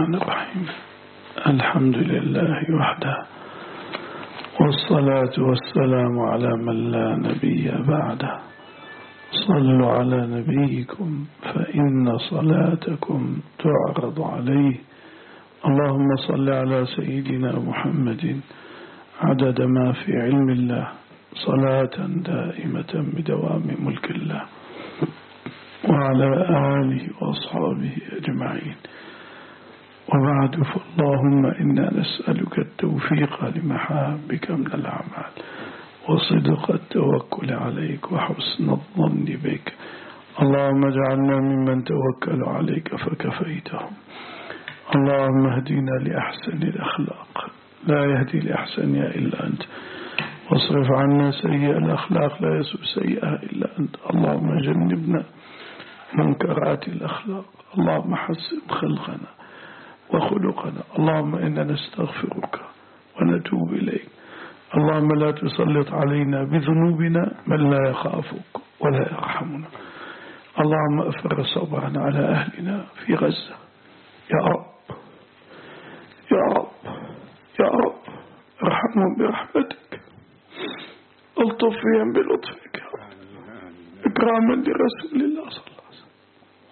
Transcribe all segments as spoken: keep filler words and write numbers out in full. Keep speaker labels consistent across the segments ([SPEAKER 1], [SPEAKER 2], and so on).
[SPEAKER 1] الرحمن الرحيم. الحمد لله وحده، والصلاة والسلام على من لا نبي بعده. صلوا على نبيكم فإن صلاتكم تعرض عليه. اللهم صل على سيدنا محمد عدد ما في علم الله، صلاة دائمة بدوام ملك الله، وعلى آله وأصحابه أجمعين. وبعد، فاللهم إنا نسألك التوفيق لمحابك من الأعمال، وصدق التوكل عليك، وحسن الظن بك. اللهم اجعلنا ممن توكلوا عليك فكفيتهم. اللهم اهدنا لأحسن الأخلاق، لا يهدي لأحسنها إلا أنت، واصرف عنا سيئ الأخلاق، لا يسوء سيئها إلا أنت. اللهم جنبنا منكرات الأخلاق، اللهم حسن خلقنا وخلقنا. اللهم إنا نستغفرك ونتوب إليك. اللهم لا تسلط علينا بذنوبنا من لا يخافك ولا يرحمنا. اللهم أفر صبرنا على أهلنا في غزة يا رب، يا رب، يا رب، ارحمهم برحمتك، الطف بهم بلطفك يا رب، إكراما لرسول الله صلى الله عليه وسلم.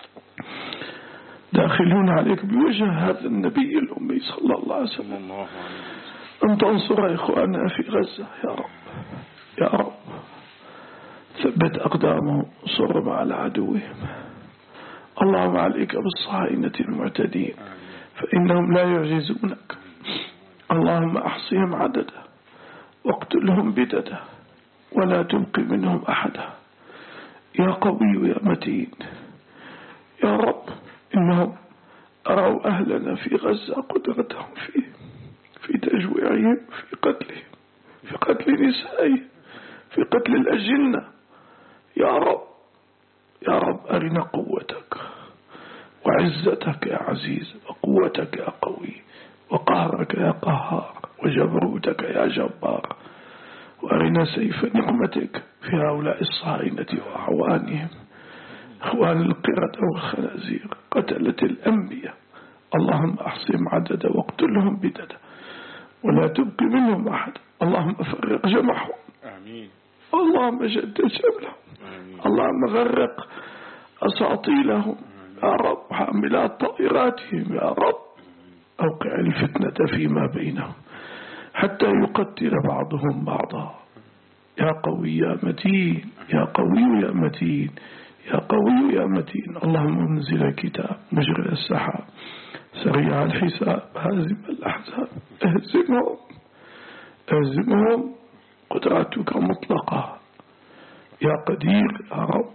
[SPEAKER 1] داخلون عليك بوجه هذا النبي الأمي صلى الله عليه وسلم أن تنصر إخواننا في غزة يا رب، يا رب. ثبت أقدامهم، صرم على عدوهم. اللهم عليك بالصهاينة المعتدين فإنهم لا يعجزونك. اللهم أحصهم عددا واقتلهم بددا، ولا تبقي منهم أحدا. يا قوي يا متين يا رب. إنهم أروا أهلنا في غزة قدرتهم في في تجويعهم، في قتلهم، في قتل نسائهم، في قتل الأجنة. يا رب، يا رب أرنا قوتك وعزتك يا عزيز، وقوتك يا قوي، وقهرك يا قهار، وجبروتك يا جبار. وأرنا سيف نقمتك في هؤلاء الصهاينة وأعوانهم، إخوان القردة والخنازير، قتلة الأنبياء. اللهم أحصهم عددا واقتلهم بددا، ولا تبقي منهم أحد. اللهم فرق جمعهم، آمين. اللهم جدد شملهم، اللهم غرق أساطيلهم يا رب، حاملات طائراتهم يا رب. أوقع الفتنة فيما بينهم حتى يقتل بعضهم بعضا. يا قوي يا متين، يا قوي يا متين، يا قوي يا متين. اللهم منزل الكتاب، مجري السحاب، سريع الحساب، هازم الأحزاب، اهزمهم، اهزمهم. قدرتك مطلقة يا قدير يا رب.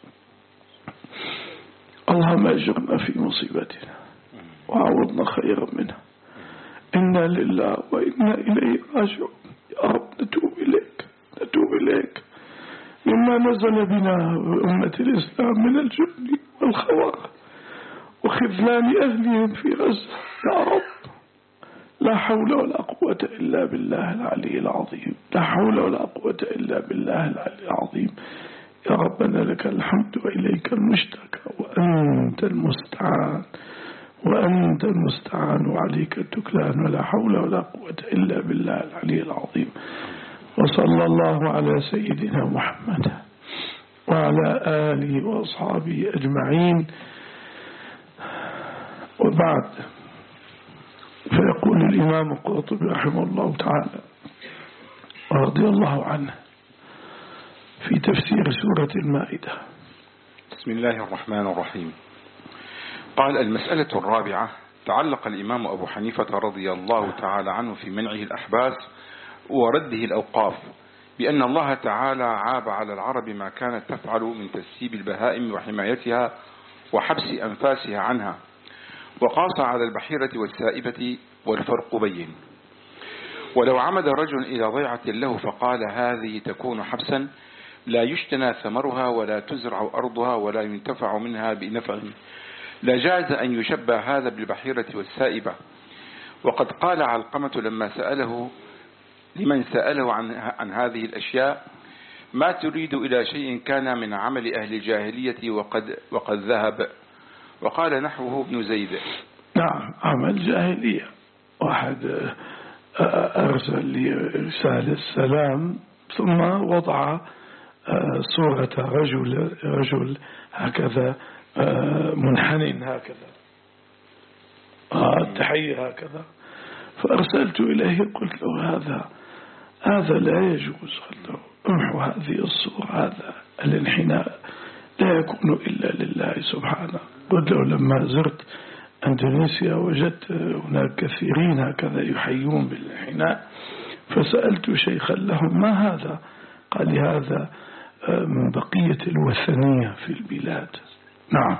[SPEAKER 1] اللهم اجرنا في مصيبتنا وعوضنا خيرا منها. إنا لله وإنا إليه راجعون. يا رب نتوب إليك، نتوب إليك مما نزل بنا أمة الإسلام من الجبن والخوار وخذلان أهلهم في غزة يا رب. لا حول ولا قوة إلا بالله العلي العظيم، لا حول ولا قوة إلا بالله العلي العظيم. يا ربنا لك الحمد وإليك المشتكى، وأنت المستعان، وأنت المستعان، وعليك التكلان، ولا حول ولا قوة إلا بالله العلي العظيم. وصلى الله على سيدنا محمد وعلى آله وأصحابه أجمعين. وبعد، فيقول الإمام القرطبي رحمه الله تعالى ورضي الله عنه في تفسير سورة المائدة:
[SPEAKER 2] بسم الله الرحمن الرحيم. قال: المسألة الرابعة. تعلق الإمام أبو حنيفة رضي الله تعالى عنه في منعه الأحباس ورده الأوقاف بأن الله تعالى عاب على العرب ما كانت تفعل من تسييب البهائم وحمايتها وحبس أنفاسها عنها، وقاس على البحيرة والسائبة، والفرق بين. ولو عمد رجل إلى ضيعة له فقال: هذه تكون حبسا لا يجتنى ثمرها ولا تزرع أرضها ولا ينتفع منها بنفع، لا جاز أن يشبه هذا بالبحيرة والسائبة. وقد قال علقمة لما سأله لمن سأله عن, عن هذه الأشياء: ما تريد إلى شيء كان من عمل أهل الجاهلية وقد, وقد ذهب. وقال نحوه ابن زيد:
[SPEAKER 1] نعم عمل جاهلية. واحد أرسل لي رسالة السلام ثم وضع صورة رجل رجل هكذا منحنٍ هكذا التحية هكذا، فأرسلت إليه قلت له هذا هذا لا يجوز، قلت له امحو هذه الصورة، هذا الانحناء لا يكون إلا لله سبحانه. قلت له لما زرت أندونيسيا وجدت هناك كثيرين هكذا يحيون بالانحناء، فسألت شيخا لهم ما هذا؟ قال لي هذا من بقية الوثنية في البلاد. نعم.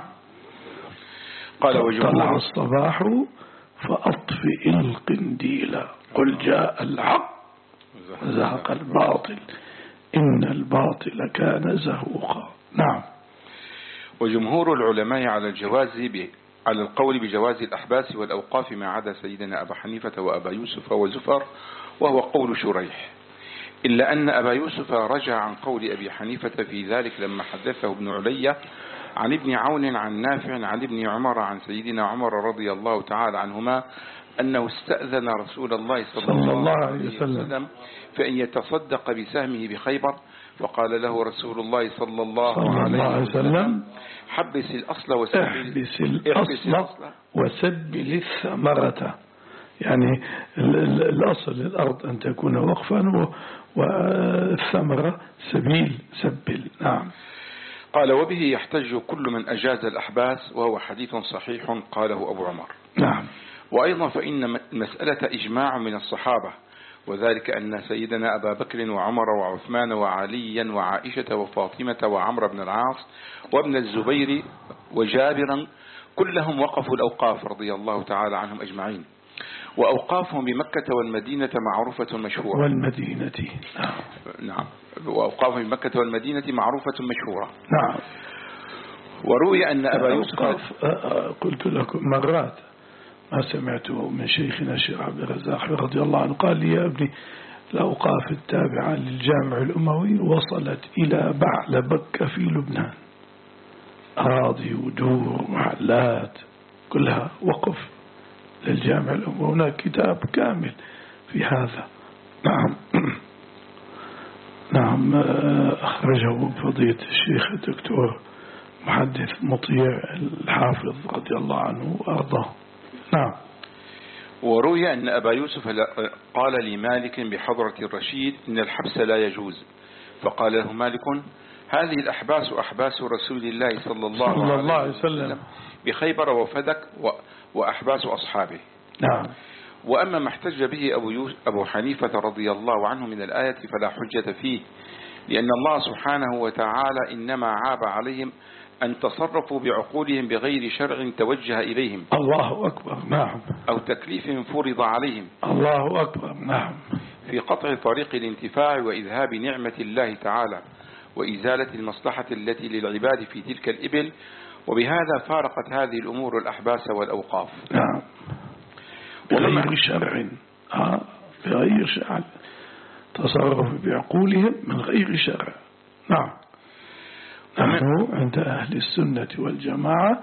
[SPEAKER 1] قال طلع الصباح فأطفئ القنديل قل جاء الحق وزهق الباطل إن الباطل كان زهوقا. نعم.
[SPEAKER 2] وجمهور العلماء على الجواز على القول بجواز الأحباس والأوقاف ما عدا سيدنا أبا حنيفة وأبا يوسف وزفر، وهو قول شريح، إلا أن أبا يوسف رجع عن قول أبي حنيفة في ذلك لما حدثه ابن علي عن ابن عون عن نافع عن ابن عمر عن سيدنا عمر رضي الله تعالى عنهما أنه استأذن رسول الله صلى الله عليه وسلم فإن يتصدق بسهمه بخيبر، وقال له رسول الله صلى الله عليه وسلم حبس الأصل وسبل
[SPEAKER 1] الأصل وسبل الثمرة، يعني الأصل الأرض أن تكون وقفا والثمرة سبيل سبل. نعم.
[SPEAKER 2] قال وبه يحتج كل من أجاز الأحباس، وهو حديث صحيح قاله أبو عمر.
[SPEAKER 1] نعم.
[SPEAKER 2] وأيضا فإن المسألة إجماع من الصحابة، وذلك أن سيدنا أبا بكر وعمر وعثمان وعليا وعائشة وفاطمة وعمر بن العاص وابن الزبير وجابرا كلهم وقفوا الأوقاف رضي الله تعالى عنهم أجمعين، وأوقافهم بمكة والمدينة معروفة مشهورة.
[SPEAKER 1] والمدينة
[SPEAKER 2] نعم. وأوقافهم بمكة والمدينة معروفة مشهورة.
[SPEAKER 1] نعم.
[SPEAKER 2] وروي أن أبا يوسف
[SPEAKER 1] قلت لكم مرات ما سمعته من شيخنا الشيخ عبد الرزاق رضي الله عنه قال لي يا ابني الأوقاف التابعة للجامع الأموي وصلت إلى بعلبك في لبنان، أراضي ودور محلات كلها وقف للجامع الأموي، هناك كتاب كامل في هذا. نعم. نعم أخرجه فضيلة الشيخ الدكتور محدث مطيع الحافظ رضي الله عنه وأرضاه. نعم.
[SPEAKER 2] وروي أن أبا يوسف قال لمالك بحضرة الرشيد إن الحبس لا يجوز، فقال له مالك هذه الأحباس أحباس رسول الله صلى الله, صلى الله عليه وسلم بخيبر وفدك وأحباس أصحابه.
[SPEAKER 1] نعم.
[SPEAKER 2] وأما ما احتج به أبو, أبو حنيفة رضي الله عنه من الآية فلا حجة فيه، لأن الله سبحانه وتعالى إنما عاب عليهم أن تصرفوا بعقولهم بغير شرع توجه إليهم.
[SPEAKER 1] الله أكبر. نعم.
[SPEAKER 2] أو تكليف فرض عليهم.
[SPEAKER 1] الله أكبر. نعم.
[SPEAKER 2] في قطع طريق الانتفاع وإذهاب نعمة الله تعالى وإزالة المصلحة التي للعباد في تلك الإبل، وبهذا فارقت هذه الأمور الأحباس والأوقاف.
[SPEAKER 1] نعم. بغير شرع. آه بغير شرع تصرف بعقولهم من غير شرع. نعم. نحن عند أهل السنة والجماعة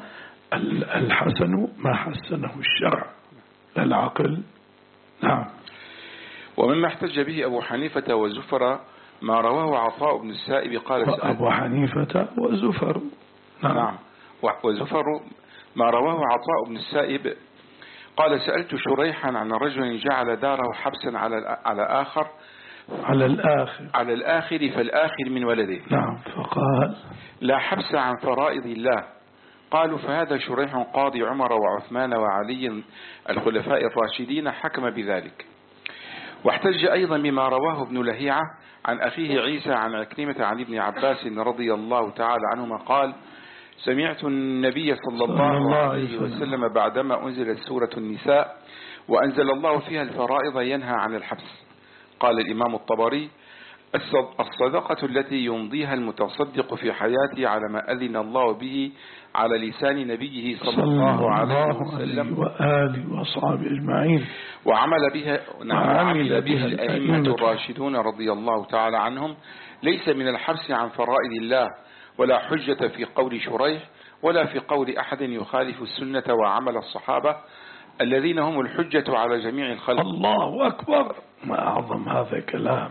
[SPEAKER 1] الحسن ما حسنه الشرع لا العقل. نعم.
[SPEAKER 2] ومما احتج به أبو حنيفة وزفر ما رواه عطاء بن السائب قال
[SPEAKER 1] أبو حنيفة وزفر.
[SPEAKER 2] نعم. نعم. وزفر ما رواه عطاء بن السائب قال سألت شريحا عن رجل جعل داره حبسا على على آخر
[SPEAKER 1] على الآخر
[SPEAKER 2] على الآخر فالآخر من ولده.
[SPEAKER 1] نعم. فقال
[SPEAKER 2] لا حبس عن فرائض الله. قالوا فهذا شريح قاضي عمر وعثمان وعلي الخلفاء الراشدين حكم بذلك. واحتج أيضا بما رواه ابن لهيعة عن أخيه عيسى عن عكرمة عن ابن عباس رضي الله تعالى عنهما قال سمعت النبي صلى الله عليه وسلم بعدما أنزلت سورة النساء وأنزل الله فيها الفرائض ينهى عن الحبس. قال الإمام الطبري الصدقة التي يمضيها المتصدق في حياته على ما أذن الله به على لسان نبيه صلى الله عليه وسلم
[SPEAKER 1] وآله وصحبه أجمعين
[SPEAKER 2] وعمل بها وعمل بها الأئمة الراشدون رضي الله تعالى عنهم ليس من الحبس عن فرائض الله ولا حجة في قول شريح ولا في قول أحد يخالف السنة وعمل الصحابة الذين هم الحجة على جميع الخلق.
[SPEAKER 1] الله أكبر، ما أعظم هذا كلام.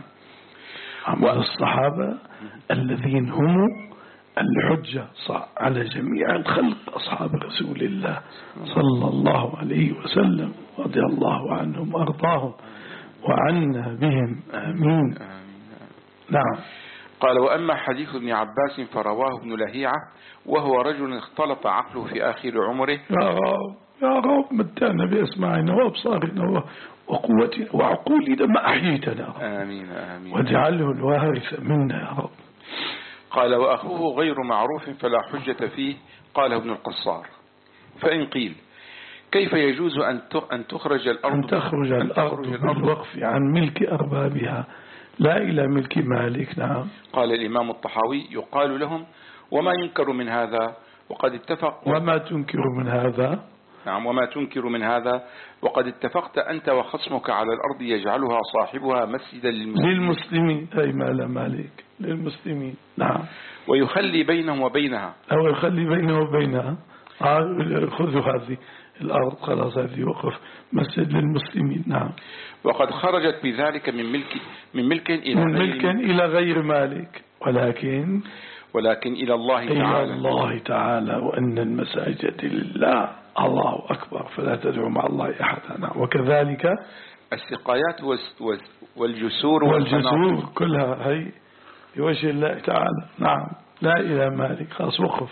[SPEAKER 1] عمل الصحابة الذين هم الحجة على جميع الخلق، أصحاب رسول الله صلى الله عليه وسلم رضي الله عنهم وأرضاهم وعنا بهم آمين. نعم.
[SPEAKER 2] قال: وأما حديث ابن عباس فرواه ابن لهيعة وهو رجل اختلط عقله في آخر عمره.
[SPEAKER 1] يا رب يا رب متعنا بأسماعنا وأبصارنا وقوتنا وعقولنا ما أحييتنا.
[SPEAKER 2] آمين آمين.
[SPEAKER 1] واجعله الوارث منا يا رب.
[SPEAKER 2] قال: وأخوه غير معروف فلا حجة فيه. قال ابن القصار: فإن قيل كيف يجوز أن تخرج الأرض
[SPEAKER 1] أن تخرج الأرض بالوقف عن ملك أربابها لا إلى ملك مالك. نعم.
[SPEAKER 2] قال الإمام الطحاوي: يقال لهم: وما ينكر من هذا وقد اتفق.
[SPEAKER 1] وما تنكر من هذا.
[SPEAKER 2] نعم. وما تنكر من هذا وقد اتفقت أنت وخصمك على الأرض يجعلها صاحبها مسجدا للمسلمين.
[SPEAKER 1] للمسلمين أي ما لا مالك للمسلمين. نعم.
[SPEAKER 2] ويخلي بينهم وبينها،
[SPEAKER 1] أو يخلي بينه وبينها، خذوا هذه الأرض خلاص هذه وقف مسجد للمسلمين. نعم.
[SPEAKER 2] وقد خرجت بذلك من ملك من ملك إلى
[SPEAKER 1] من ملك إلى غير مالك، ولكن
[SPEAKER 2] ولكن إلى الله
[SPEAKER 1] إلى
[SPEAKER 2] تعالى.
[SPEAKER 1] الله تعالى وأن المساجد لله. الله أكبر، فلا تدعوا مع الله أحدا. وكذلك
[SPEAKER 2] السقايات والجسور
[SPEAKER 1] والجسور كلها هي لوجه الله تعالى. نعم. لا إلى مالك، خلاص وقف.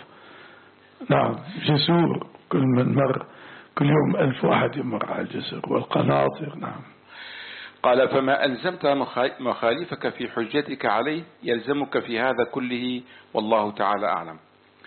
[SPEAKER 1] نعم. جسور كل من مر كل يوم ألف واحد يمر على الجسر والقناطر. نعم.
[SPEAKER 2] قال: فما ألزمت مخالفك في حجتك عليه يلزمك في هذا كله والله تعالى أعلم.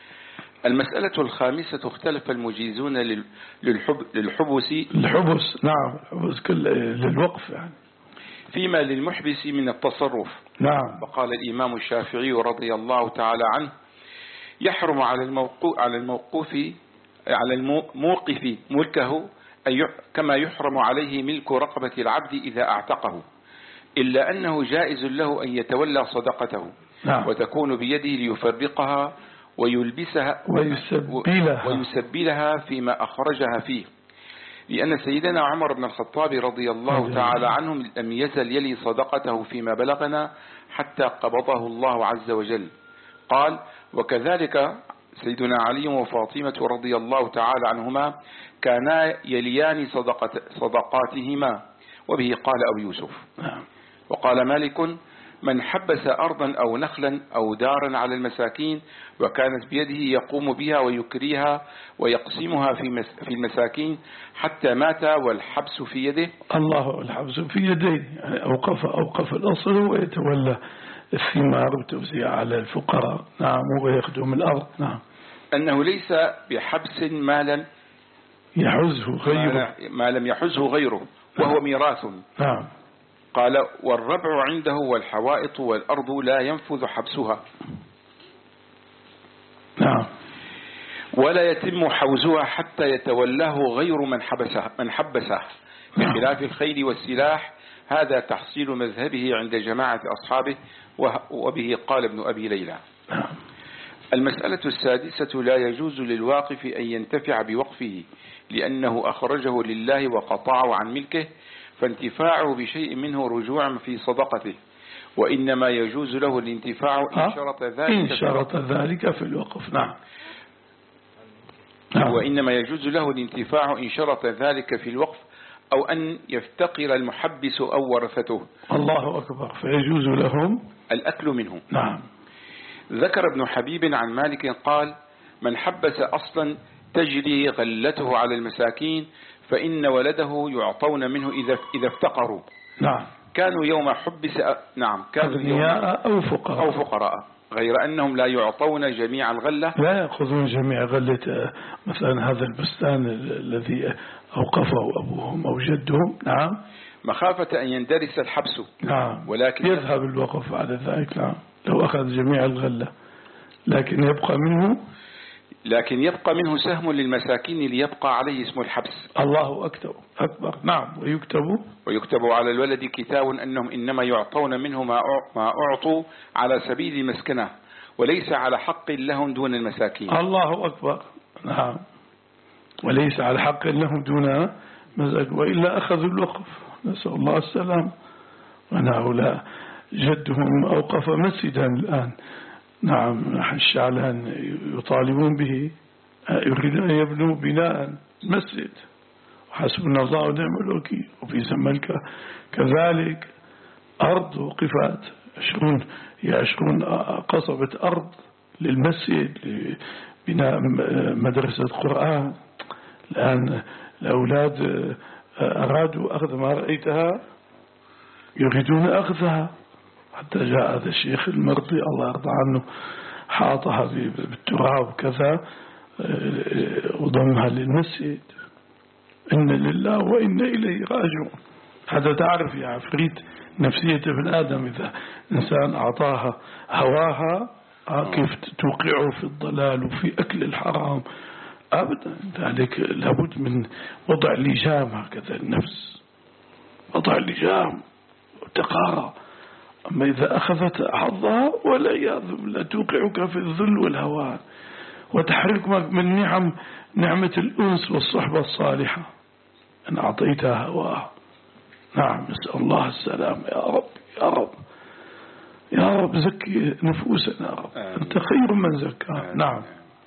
[SPEAKER 2] المسألة الخامسة: اختلف المجيزون للحب للحبس
[SPEAKER 1] الحبس. نعم. الحبس كل للوقف يعني
[SPEAKER 2] فيما للمحبس من التصرف.
[SPEAKER 1] نعم.
[SPEAKER 2] وقال الإمام الشافعي رضي الله تعالى عنه: يحرم على الموقوف على الموقوف على الموقف ملكه كما يحرم عليه ملك رقبة العبد إذا اعتقه، إلا أنه جائز له أن يتولى صدقته. نعم. وتكون بيده ليفرقها ويلبسها
[SPEAKER 1] ويسبلها,
[SPEAKER 2] ويسبلها فيما أخرجها فيه، لأن سيدنا عمر بن الخطاب رضي الله تعالى عنه لم يزل يلي صدقته فيما بلغنا حتى قبضه الله عز وجل. قال: وكذلك سيدنا علي وفاطمة رضي الله تعالى عنهما كانا يليان صدقة صدقاتهما. وبه قال أبو يوسف. وقال مالك: من حبس أرضا أو نخلا أو دارا على المساكين وكانت بيده يقوم بها ويكريها ويقسمها في المساكين حتى مات والحبس في يده.
[SPEAKER 1] الله، الحبس في يديه يعني أوقف أوقف الأصل ويتولى الثمار وتوزيع على الفقراء. نعم. ويخدم الأرض. نعم.
[SPEAKER 2] أنه ليس بحبس مالا
[SPEAKER 1] يحزه غيره،
[SPEAKER 2] ما لم يحزه غيره وهو ميراث.
[SPEAKER 1] نعم.
[SPEAKER 2] قال: والربع عنده والحوائط والأرض لا ينفذ حبسها.
[SPEAKER 1] نعم.
[SPEAKER 2] ولا يتم حوزها حتى يتولاه غير من حبسه من حبسه بخلاف الخيل والسلاح. هذا تحصيل مذهبه عند جماعة أصحابه، وبه قال ابن أبي ليلى. المسألة السادسة: لا يجوز للواقف أن ينتفع بوقفه لأنه أخرجه لله وقطعه عن ملكه، فانتفاعه بشيء منه رجوع في صدقته، وإنما يجوز له الانتفاع إن شرط ذلك
[SPEAKER 1] إن شرط ذلك في الوقف. نعم. نعم.
[SPEAKER 2] وإنما يجوز له الانتفاع إن شرط ذلك في الوقف أو أن يفتقر المحبس أو ورثته.
[SPEAKER 1] الله أكبر. فيجوز لهم
[SPEAKER 2] الأكل منه.
[SPEAKER 1] نعم.
[SPEAKER 2] ذكر ابن حبيب عن مالك قال: من حبس أصلا تجري غلته على المساكين فإن ولده يعطون منه إذا إذا افتقروا.
[SPEAKER 1] نعم.
[SPEAKER 2] كانوا يوم حبس نعم كانوا
[SPEAKER 1] أغنياء أو فقراء
[SPEAKER 2] أو فقراء غير أنهم لا يعطون جميع الغلة.
[SPEAKER 1] لا يأخذون جميع غلة مثلا هذا البستان الذي أوقفه أبوهم أو جدهم. نعم.
[SPEAKER 2] مخافة أن يندرس الحبس.
[SPEAKER 1] نعم.
[SPEAKER 2] ولكن
[SPEAKER 1] يذهب الوقف على ذلك. نعم. لو أخذ جميع الغلة لكن يبقى منه
[SPEAKER 2] لكن يبقى منه سهم للمساكين ليبقى عليه اسم الحبس.
[SPEAKER 1] الله أكبر. أكبر. نعم. ويكتب
[SPEAKER 2] ويكتب على الولد كتاب أنهم إنما يعطون منه ما أعطوا على سبيل المسكنة، وليس على حق لهم دون المساكين.
[SPEAKER 1] الله أكبر. نعم، وليس على حق لهم دون مساكين، وإلا أخذوا الوقف، نسأل الله السلام. وأنا هؤلاء جدهم أوقف مسجدا الآن، نعم، الشعلان يطالبون به، يريدون أن يبنوا بناء مسجد، وحسبنا الله ونعم الوكيل. وفي زملكة كذلك أرض وقفات عشرون هي عشرون قصبة أرض للمسجد لبناء مدرسة قرآن. الآن الأولاد أرادوا أخذ ما رأيتها، يريدون أخذها، حتى جاء هذا الشيخ المرضي الله يرضى عنه حاطها بالتراب كذا وضمها للمسجد. إن لله وإن إليه راجعون. هذا تعرف يا عفريت نفسية ابن آدم، إذا إنسان أعطاها هواها كيف توقعه في الضلال وفي أكل الحرام أبدا. ذلك لابد من وضع لجام، هكذا النفس وضع لجام وتقارى. أما إذا أخذت حظها والعياذ بالله توقعك في الذل والهوان وتحرمك من نعم نعمة الأنس والصحبة الصالحة أن أعطيتها هواها. نعم، نسأل الله السلام. يا رب يا رب يا رب زكي نفوسنا يا رب، أنت خير من زكاها. نعم.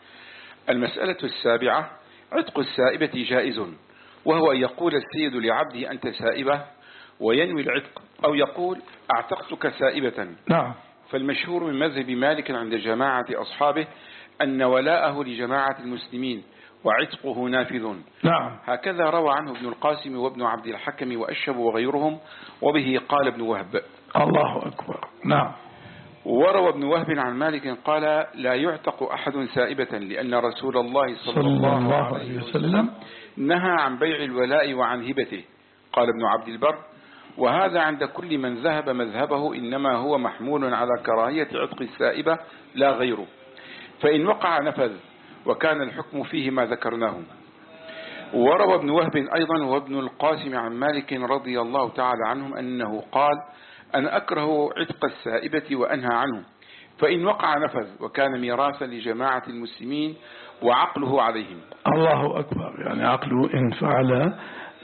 [SPEAKER 2] المسألة السابعة: عتق السائبة جائز، وهو أن يقول السيد لعبده أنت سائبة وينوي العتق، أو يقول أعتقتك سائبة.
[SPEAKER 1] نعم.
[SPEAKER 2] فالمشهور من مذهب مالك عند جماعة أصحابه أن ولاءه لجماعة المسلمين وعتقه نافذ.
[SPEAKER 1] نعم.
[SPEAKER 2] هكذا روى عنه ابن القاسم وابن عبد الحكم وأشهب وغيرهم، وبه قال ابن وهب.
[SPEAKER 1] الله أكبر. نعم.
[SPEAKER 2] وروى ابن وهب عن مالك قال: لا يعتق أحد سائبة، لأن رسول الله صلى الله عليه وسلم نهى عن بيع الولاء وعن هبته. قال ابن عبد البر: وهذا عند كل من ذهب مذهبه إنما هو محمول على كراهية عتق السائبة لا غيره، فإن وقع نفذ، وكان الحكم فيه ما ذكرناه. وروى ابن وهب أيضا وابن القاسم عن مالك رضي الله تعالى عنهم أنه قال: أنا أكره عتق السائبة وأنهى عنه، فإن وقع نفذ، وكان ميراثا لجماعة المسلمين وعقله عليهم.
[SPEAKER 1] الله أكبر. يعني عقله إن فعل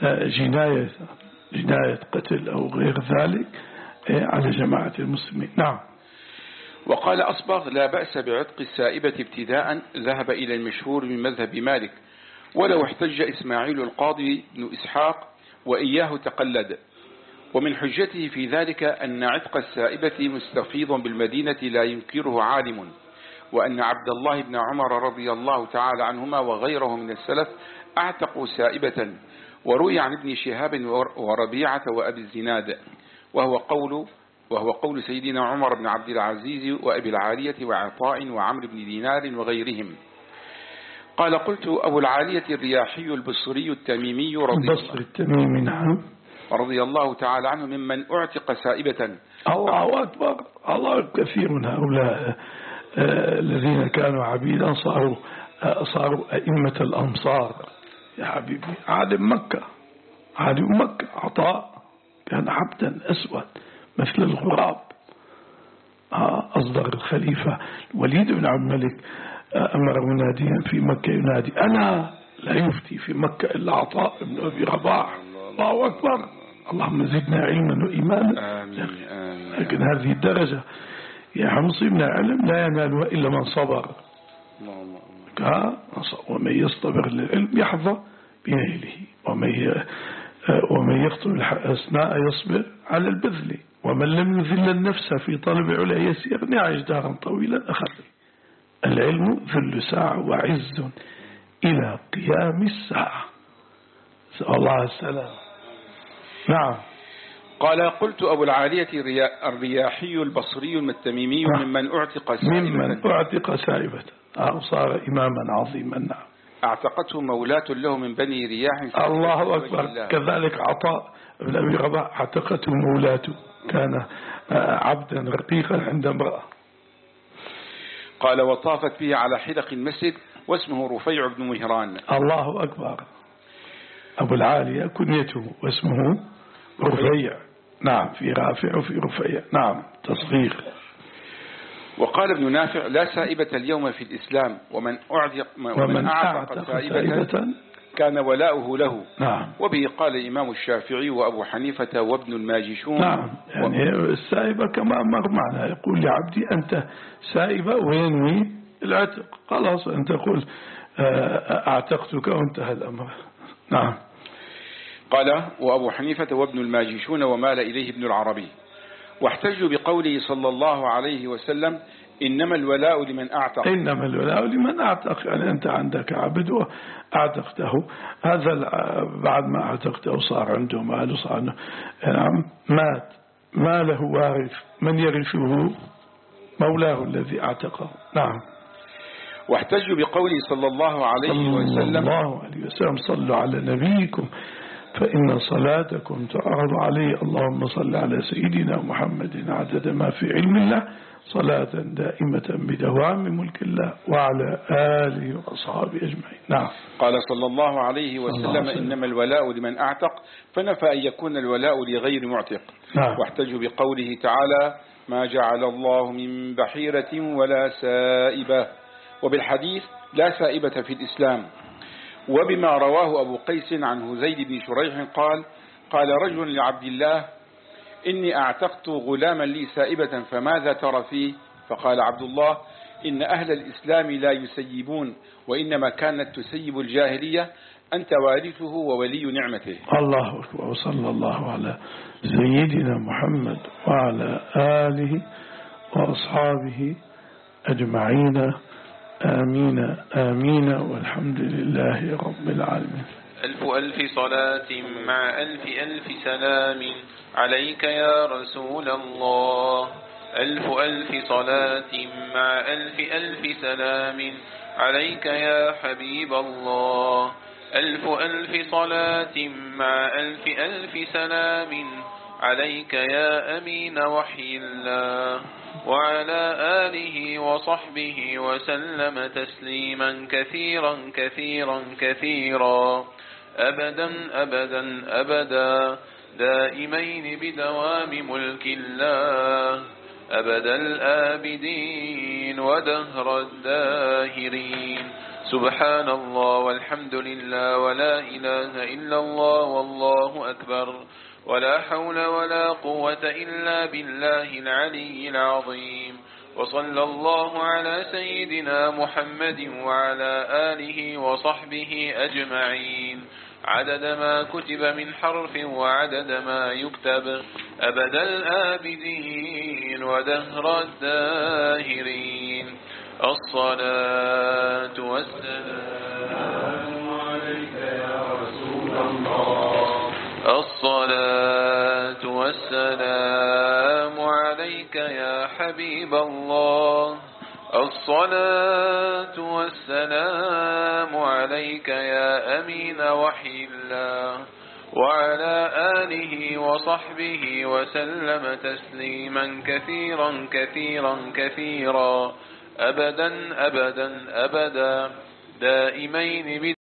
[SPEAKER 1] جناية جناية قتل أو غير ذلك على جماعة المسلمين. نعم.
[SPEAKER 2] وقال أصبغ: لا بأس بعتق السائبة ابتداء، ذهب إلى المشهور من مذهب مالك، ولو احتج إسماعيل القاضي بن إسحاق وإياه تقلد. ومن حجته في ذلك أن عتق السائبة مستفيض بالمدينة لا ينكره عالم، وأن عبد الله بن عمر رضي الله تعالى عنهما وغيره من السلف اعتقوا سائبة. وروي عن ابن شهاب وربيعة وأبي الزناد، وهو قول وهو قول سيدنا عمر بن عبد العزيز وأبي العالية وعطاء وعمرو بن دينار وغيرهم. قال: قلت: أبو العالية الرياحي البصري التميمي رضي
[SPEAKER 1] البصري التميمي نعم
[SPEAKER 2] رضي الله تعالى عنه ممن اعتق سائبة.
[SPEAKER 1] الله أكبر. الله كثير من هؤلاء الذين كانوا عبيدا صاروا صاروا أئمة الأمصار يا حبيبي. عالم مكة عالم مكة عطاء كان عبدا أسود مثل الغراب. أصدر الخليفة الوليد بن عبد الملك أمر مناديا في مكة ينادي: أنا لا يفتي في مكة إلا عطاء بن أبي رباح. الله أكبر. اللهم زدنا علما وإيمانا. لكن هذه الدرجة يا حمصي من العلم لا ينالها إلا من صبر. ومن يصطبر للعلم يحظى بنيله، ومن ومن يخطب الحسناء يصبر على البذل، ومن لم يذل النفس في طلب علا يسير نعيش دارا طويلا أخذ. العلم ذل ساعة وعز إلى قيام الساعة. سأل الله السلام. نعم.
[SPEAKER 2] قال: قلت: أبو العالية الرياحي البصري التميمي ممن اعتق سائبة
[SPEAKER 1] ممن اعتق سائبة أو صار إماما عظيما. نعم.
[SPEAKER 2] اعتقته مولاة له من بني رياح.
[SPEAKER 1] الله أكبر. كذلك عطاء بن أبي رباح اعتقته مولاته، كان عبدا رقيقا عند امرأة.
[SPEAKER 2] قال: وطافت به على حلق المسجد واسمه رفيع بن مهران.
[SPEAKER 1] الله أكبر. أبو العالية كنيته واسمه رفيع. رفيع. نعم، في رافع وفي رفيع. نعم، تصغير.
[SPEAKER 2] قال: وطافت به على حلق المسجد واسمه رفيع بن مهران.
[SPEAKER 1] الله أكبر. أبو العالية كنيته واسمه رفيع. نعم، في رافع وفي رفيع. نعم، تصغير.
[SPEAKER 2] وقال ابن نافع لا سائبة اليوم في الإسلام ومن أعتق ومن أعتق سائبة كان ولاؤه له.
[SPEAKER 1] نعم.
[SPEAKER 2] وبه قال الإمام الشافعي وأبو حنيفة وابن الماجشون.
[SPEAKER 1] نعم، يعني السائبة كما مر معنا يقول لعبدي أنت سائبة وينوي العتق، خلاص أنت تقول أعتقتك وانتهى الأمر. نعم.
[SPEAKER 2] قال وأبو حنيفة وابن الماجشون ومال إليه ابن العربي. واحتجوا بقوله صلى الله عليه وسلم إنما الولاء لمن أعتق.
[SPEAKER 1] إنما الولاء لمن أعتق، يعني أنت عندك عبد وأعتقته، هذا بعد ما أعتقته صار عنده مال، صار عنده يعني مات، ما له وارث، من يرثه؟ مولاه الذي أعتقه. نعم.
[SPEAKER 2] واحتجوا بقوله صلى الله عليه وسلم
[SPEAKER 1] صلى الله عليه وسلم صلوا على نبيكم فإن صلاتكم تعرض عليه، اللهم صل على سيدنا محمد عدد ما في علم الله صلاة دائمة بدوام ملك الله وعلى آله وأصحابه أجمعين. نعم.
[SPEAKER 2] قال صلى الله عليه وسلم إنما الولاء لمن أعتق، فنفى أن يكون الولاء لغير معتق.
[SPEAKER 1] نعم.
[SPEAKER 2] واحتجوا بقوله تعالى ما جعل الله من بحيرة ولا سائبة، وبالحديث لا سائبة في الإسلام. وبما رواه أبو قيس عن هزيل بن شريح قال قال رجل لعبد الله إني أعتقت غلاما لي سائبة فماذا ترى فيه؟ فقال عبد الله إن أهل الإسلام لا يسيبون، وإنما كانت تسيب الجاهلية، أنت وارثه وولي نعمته.
[SPEAKER 1] الله أكبر. وصلى الله على سيدنا محمد وعلى آله وأصحابه أجمعين. آمين آمين والحمد لله رب العالمين.
[SPEAKER 3] ألف ألف صلاة مع ألف ألف سلام عليك يا رسول الله. ألف ألف صلاة مع ألف ألف سلام عليك يا حبيب الله. ألف ألف صلاة مع ألف ألف سلام عليك يا أمين وحي الله، وعلى آله وصحبه وسلم تسليما كثيرا كثيرا كثيرا أبدا أبدا أبدا دائمين بدوام ملك الله أبد الآبدين ودهر الداهرين. سبحان الله والحمد لله ولا إله إلا الله والله أكبر، ولا حول ولا قوة إلا بالله العلي العظيم. وصلى الله على سيدنا محمد وعلى آله وصحبه أجمعين عدد ما كتب من حرف وعدد ما يكتب أبد الآبدين ودهر الداهرين. الصلاة والسلام عليك يا رسول الله. الصلاة والسلام عليك يا حبيب الله. الصلاة والسلام عليك يا أمين وحي الله، وعلى آله وصحبه وسلم تسليما كثيرا كثيرا كثيرا أبدا أبدا أبدا دائمين